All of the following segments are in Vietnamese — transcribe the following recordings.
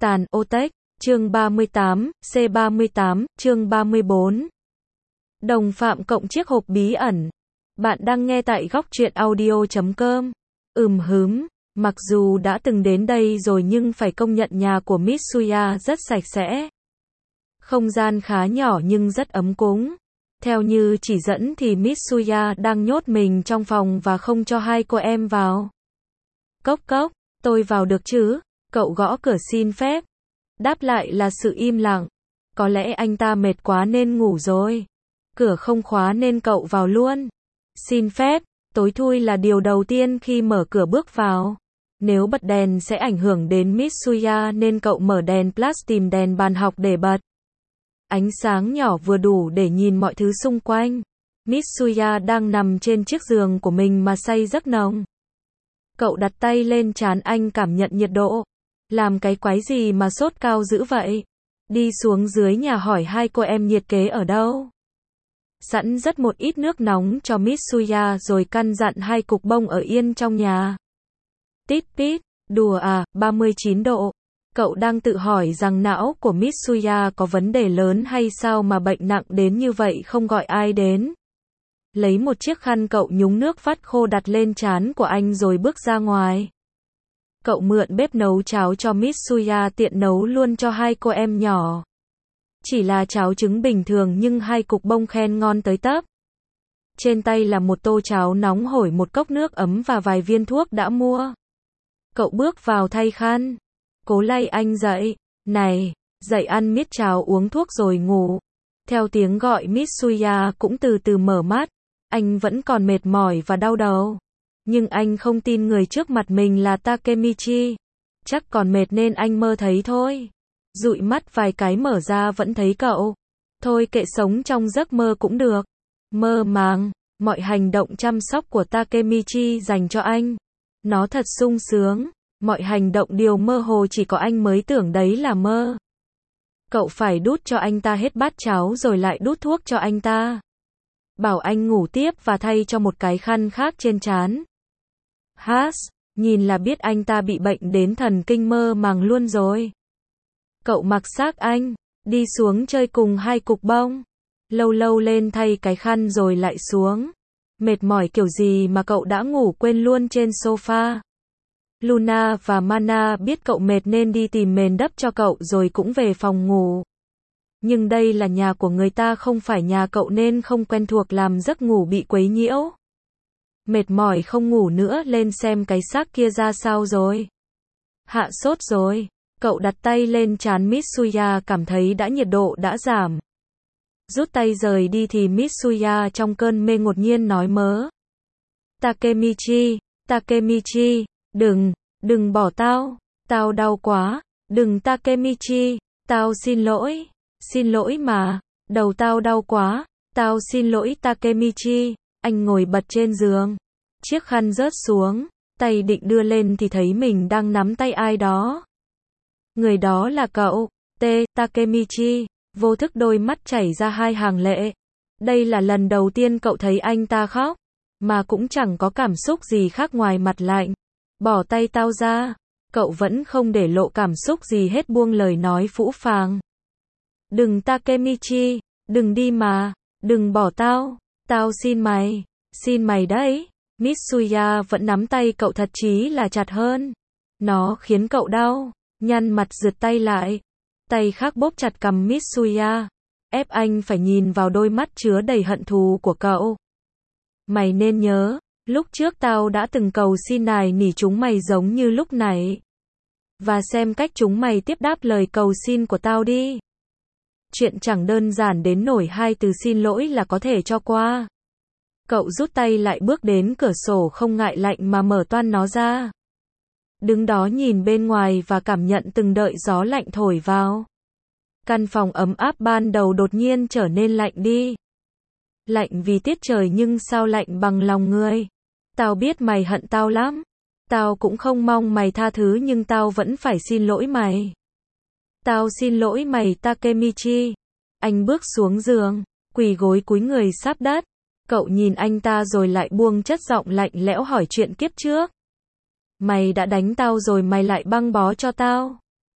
Tàn Otech, chương 38, C38, chương 34. Đồng phạm cộng chiếc hộp bí ẩn. Bạn đang nghe tại góc truyện audio.com. Mặc dù đã từng đến đây rồi nhưng phải công nhận nhà của Mitsuya rất sạch sẽ. Không gian khá nhỏ nhưng rất ấm cúng. Theo như chỉ dẫn thì Mitsuya đang nhốt mình trong phòng và không cho hai cô em vào. Cốc cốc, tôi vào được chứ? Cậu gõ cửa xin phép. Đáp lại là sự im lặng. Có lẽ anh ta mệt quá nên ngủ rồi. Cửa không khóa nên cậu vào luôn. Xin phép, tối thui là điều đầu tiên khi mở cửa bước vào. Nếu bật đèn sẽ ảnh hưởng đến Mitsuya nên cậu mở đèn flash tìm đèn bàn học để bật. Ánh sáng nhỏ vừa đủ để nhìn mọi thứ xung quanh. Mitsuya đang nằm trên chiếc giường của mình mà say giấc nồng. Cậu đặt tay lên trán anh cảm nhận nhiệt độ. Làm cái quái gì mà sốt cao dữ vậy? Đi xuống dưới nhà hỏi hai cô em nhiệt kế ở đâu. Sẵn rất một ít nước nóng cho Mitsuya rồi căn dặn hai cục bông ở yên trong nhà. Tít tít, đùa à, 39 độ. Cậu đang tự hỏi rằng não của Mitsuya có vấn đề lớn hay sao mà bệnh nặng đến như vậy không gọi ai đến. Lấy một chiếc khăn cậu nhúng nước vắt khô đặt lên trán của anh rồi bước ra ngoài. Cậu mượn bếp nấu cháo cho Mitsuya tiện nấu luôn cho hai cô em nhỏ. Chỉ là cháo trứng bình thường nhưng hai cục bông khen ngon tới tấp. Trên tay là một tô cháo nóng hổi, một cốc nước ấm và vài viên thuốc đã mua. Cậu bước vào thay khăn. Cố lay anh dậy. Này, dậy ăn miết cháo uống thuốc rồi ngủ. Theo tiếng gọi Mitsuya cũng từ từ mở mắt. Anh vẫn còn mệt mỏi và đau đầu. Nhưng anh không tin người trước mặt mình là Takemichi. Chắc còn mệt nên anh mơ thấy thôi. Dụi mắt vài cái mở ra vẫn thấy cậu. Thôi kệ, sống trong giấc mơ cũng được. Mơ màng, mọi hành động chăm sóc của Takemichi dành cho anh. Nó thật sung sướng. Mọi hành động điều mơ hồ chỉ có anh mới tưởng đấy là mơ. Cậu phải đút cho anh ta hết bát cháo rồi lại đút thuốc cho anh ta. Bảo anh ngủ tiếp và thay cho một cái khăn khác trên trán. Nhìn là biết anh ta bị bệnh đến thần kinh mơ màng luôn rồi. Cậu mặc xác anh, đi xuống chơi cùng hai cục bông. Lâu lâu lên thay cái khăn rồi lại xuống. Mệt mỏi kiểu gì mà cậu đã ngủ quên luôn trên sofa. Luna và Mana biết cậu mệt nên đi tìm mền đắp cho cậu rồi cũng về phòng ngủ. Nhưng đây là nhà của người ta không phải nhà cậu nên không quen thuộc làm giấc ngủ bị quấy nhiễu. Mệt mỏi không ngủ nữa, lên xem cái xác kia ra sao rồi. Hạ sốt rồi. Cậu đặt tay lên trán Mitsuya, cảm thấy nhiệt độ đã giảm. Rút tay rời đi thì Mitsuya trong cơn mê ngột nhiên nói mớ. Takemichi, đừng bỏ tao đau quá, đừng Takemichi, tao xin lỗi mà, đầu tao đau quá, tao xin lỗi Takemichi. Anh ngồi bật trên giường, chiếc khăn rớt xuống, tay định đưa lên thì thấy mình đang nắm tay ai đó. Người đó là cậu, Takemichi, vô thức đôi mắt chảy ra hai hàng lệ. Đây là lần đầu tiên cậu thấy anh ta khóc, mà cũng chẳng có cảm xúc gì khác ngoài mặt lạnh. Bỏ tay tao ra, cậu vẫn không để lộ cảm xúc gì hết, buông lời nói phũ phàng. Đừng Takemichi, đừng đi mà, đừng bỏ tao xin mày đấy. Mitsuya vẫn nắm tay cậu thật chí là chặt hơn. Nó khiến cậu đau, nhăn mặt rượt tay lại. Tay khác bóp chặt cằm Mitsuya, ép anh phải nhìn vào đôi mắt chứa đầy hận thù của cậu. Mày nên nhớ, lúc trước tao đã từng cầu xin nài nỉ chúng mày giống như lúc này. Và xem cách chúng mày tiếp đáp lời cầu xin của tao đi. Chuyện chẳng đơn giản đến nổi hai từ xin lỗi là có thể cho qua. Cậu rút tay lại, bước đến cửa sổ không ngại lạnh mà mở toang nó ra. Đứng đó nhìn bên ngoài và cảm nhận từng đợt gió lạnh thổi vào. Căn phòng ấm áp ban đầu đột nhiên trở nên lạnh đi. Lạnh vì tiết trời nhưng sao lạnh bằng lòng người. Tao biết mày hận tao lắm. Tao cũng không mong mày tha thứ nhưng tao vẫn phải xin lỗi mày. Tao xin lỗi mày Takemichi. Anh bước xuống giường, quỳ gối cúi người sáp đất. Cậu nhìn anh ta rồi lại buông chất giọng lạnh lẽo hỏi chuyện kiếp trước. Mày đã đánh tao rồi mày lại băng bó cho tao.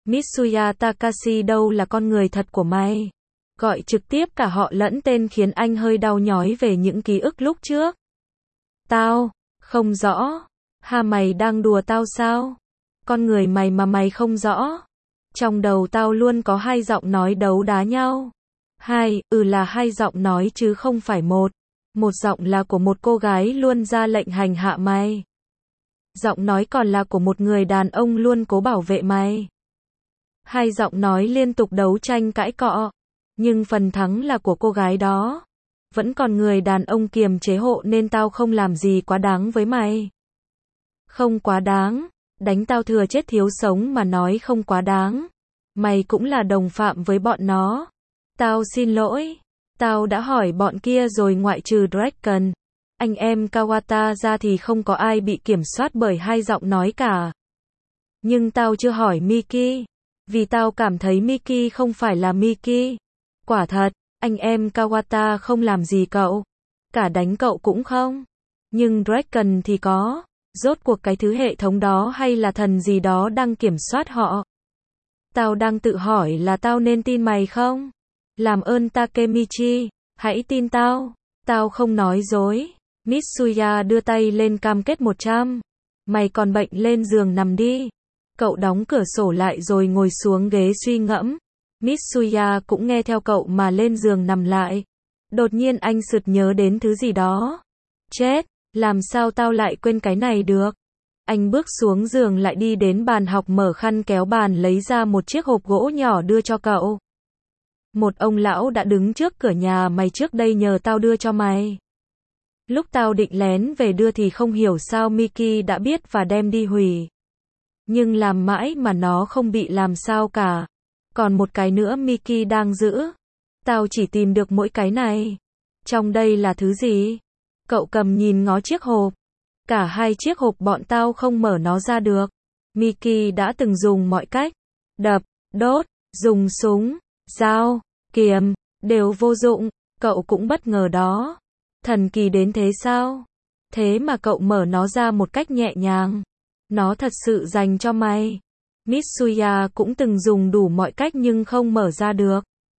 Mitsuya Takashi đâu là con người thật của mày. Gọi trực tiếp cả họ lẫn tên khiến anh hơi đau nhói về những ký ức lúc trước. Tao, không rõ. Ha, mày đang đùa tao sao? Con người mày mà mày không rõ. Trong đầu tao luôn có hai giọng nói đấu đá nhau. Là hai giọng nói chứ không phải một. Một giọng là của một cô gái luôn ra lệnh hành hạ mày. Giọng nói còn là của một người đàn ông luôn cố bảo vệ mày. Hai giọng nói liên tục đấu tranh cãi cọ. Nhưng phần thắng là của cô gái đó. Vẫn còn người đàn ông kiềm chế hộ nên tao không làm gì quá đáng với mày. Không quá đáng. Đánh tao thừa chết thiếu sống mà nói không quá đáng. Mày cũng là đồng phạm với bọn nó. Tao xin lỗi. Tao đã hỏi bọn kia rồi, ngoại trừ Dragon, anh em Kawata ra thì không có ai bị kiểm soát bởi hai giọng nói cả. Nhưng tao chưa hỏi Miki. Vì tao cảm thấy Miki không phải là Miki. Quả thật, anh em Kawata không làm gì cậu. Cả đánh cậu cũng không. Nhưng Dragon thì có. Rốt cuộc cái thứ hệ thống đó hay là thần gì đó đang kiểm soát họ. Tao đang tự hỏi là tao nên tin mày không? Làm ơn Takemichi, hãy tin tao. Tao không nói dối. Mitsuya đưa tay lên cam kết 100. Mày còn bệnh, lên giường nằm đi. Cậu đóng cửa sổ lại rồi ngồi xuống ghế suy ngẫm. Mitsuya cũng nghe theo cậu mà lên giường nằm lại. Đột nhiên anh sực nhớ đến thứ gì đó. Chết, làm sao tao lại quên cái này được? Anh bước xuống giường lại đi đến bàn học, mở khăn kéo bàn lấy ra một chiếc hộp gỗ nhỏ đưa cho cậu. Một ông lão đã đứng trước cửa nhà mày trước đây nhờ tao đưa cho mày. Lúc tao định lén về đưa thì không hiểu sao Miki đã biết và đem đi hủy. Nhưng làm mãi mà nó không bị làm sao cả. Còn một cái nữa Miki đang giữ. Tao chỉ tìm được mỗi cái này. Trong đây là thứ gì? Cậu cầm nhìn ngó chiếc hộp. Cả hai chiếc hộp bọn tao không mở nó ra được. Miki đã từng dùng mọi cách. Đập, đốt, dùng súng, dao, kiếm, đều vô dụng. Cậu cũng bất ngờ đó. Thần kỳ đến thế sao? Thế mà cậu mở nó ra một cách nhẹ nhàng. Nó thật sự dành cho mày. Mitsuya cũng từng dùng đủ mọi cách nhưng không mở ra được.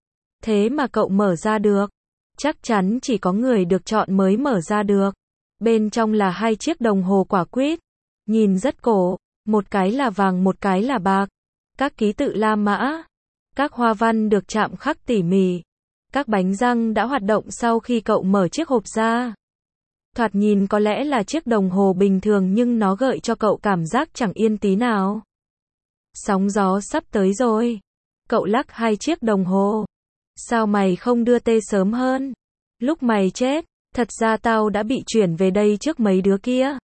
Thế mà cậu mở ra được. Chắc chắn chỉ có người được chọn mới mở ra được. Bên trong là hai chiếc đồng hồ quả quýt. Nhìn rất cổ. Một cái là vàng, một cái là bạc. Các ký tự La Mã. Các hoa văn được chạm khắc tỉ mỉ. Các bánh răng đã hoạt động sau khi cậu mở chiếc hộp ra. Thoạt nhìn có lẽ là chiếc đồng hồ bình thường nhưng nó gợi cho cậu cảm giác chẳng yên tí nào. Sóng gió sắp tới rồi. Cậu lắc hai chiếc đồng hồ. Sao mày không đưa tê sớm hơn? Lúc mày chết, thật ra tao đã bị chuyển về đây trước mấy đứa kia.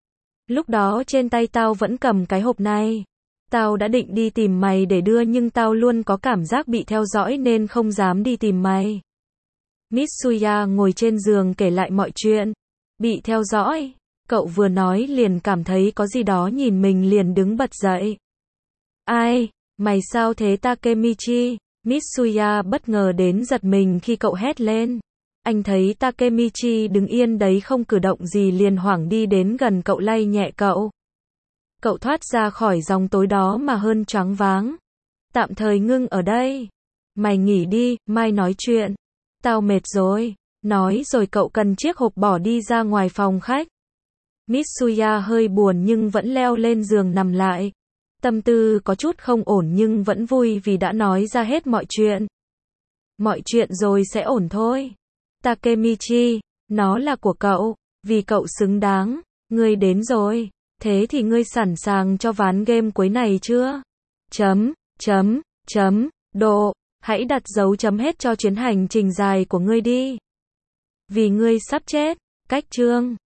Lúc đó trên tay tao vẫn cầm cái hộp này. Tao đã định đi tìm mày để đưa nhưng tao luôn có cảm giác bị theo dõi nên không dám đi tìm mày. Mitsuya ngồi trên giường kể lại mọi chuyện. Bị theo dõi. Cậu vừa nói liền cảm thấy có gì đó nhìn mình liền đứng bật dậy. Ai? Mày sao thế Takemichi? Mitsuya bất ngờ đến giật mình khi cậu hét lên. Anh thấy Takemichi đứng yên đấy không cử động gì liền hoảng đi đến gần cậu lay nhẹ cậu. Cậu thoát ra khỏi dòng tối đó mà hơn choáng váng. Tạm thời ngưng ở đây. Mày nghỉ đi, mai nói chuyện. Tao mệt rồi. Nói rồi cậu cần chiếc hộp bỏ đi ra ngoài phòng khách. Mitsuya hơi buồn nhưng vẫn leo lên giường nằm lại. Tâm tư có chút không ổn nhưng vẫn vui vì đã nói ra hết mọi chuyện. Mọi chuyện rồi sẽ ổn thôi. Takemichi, nó là của cậu, vì cậu xứng đáng. Ngươi đến rồi. Thế thì ngươi sẵn sàng cho ván game cuối này chưa? Độ. Hãy đặt dấu chấm hết cho chuyến hành trình dài của ngươi đi. Vì ngươi sắp chết. Cách chương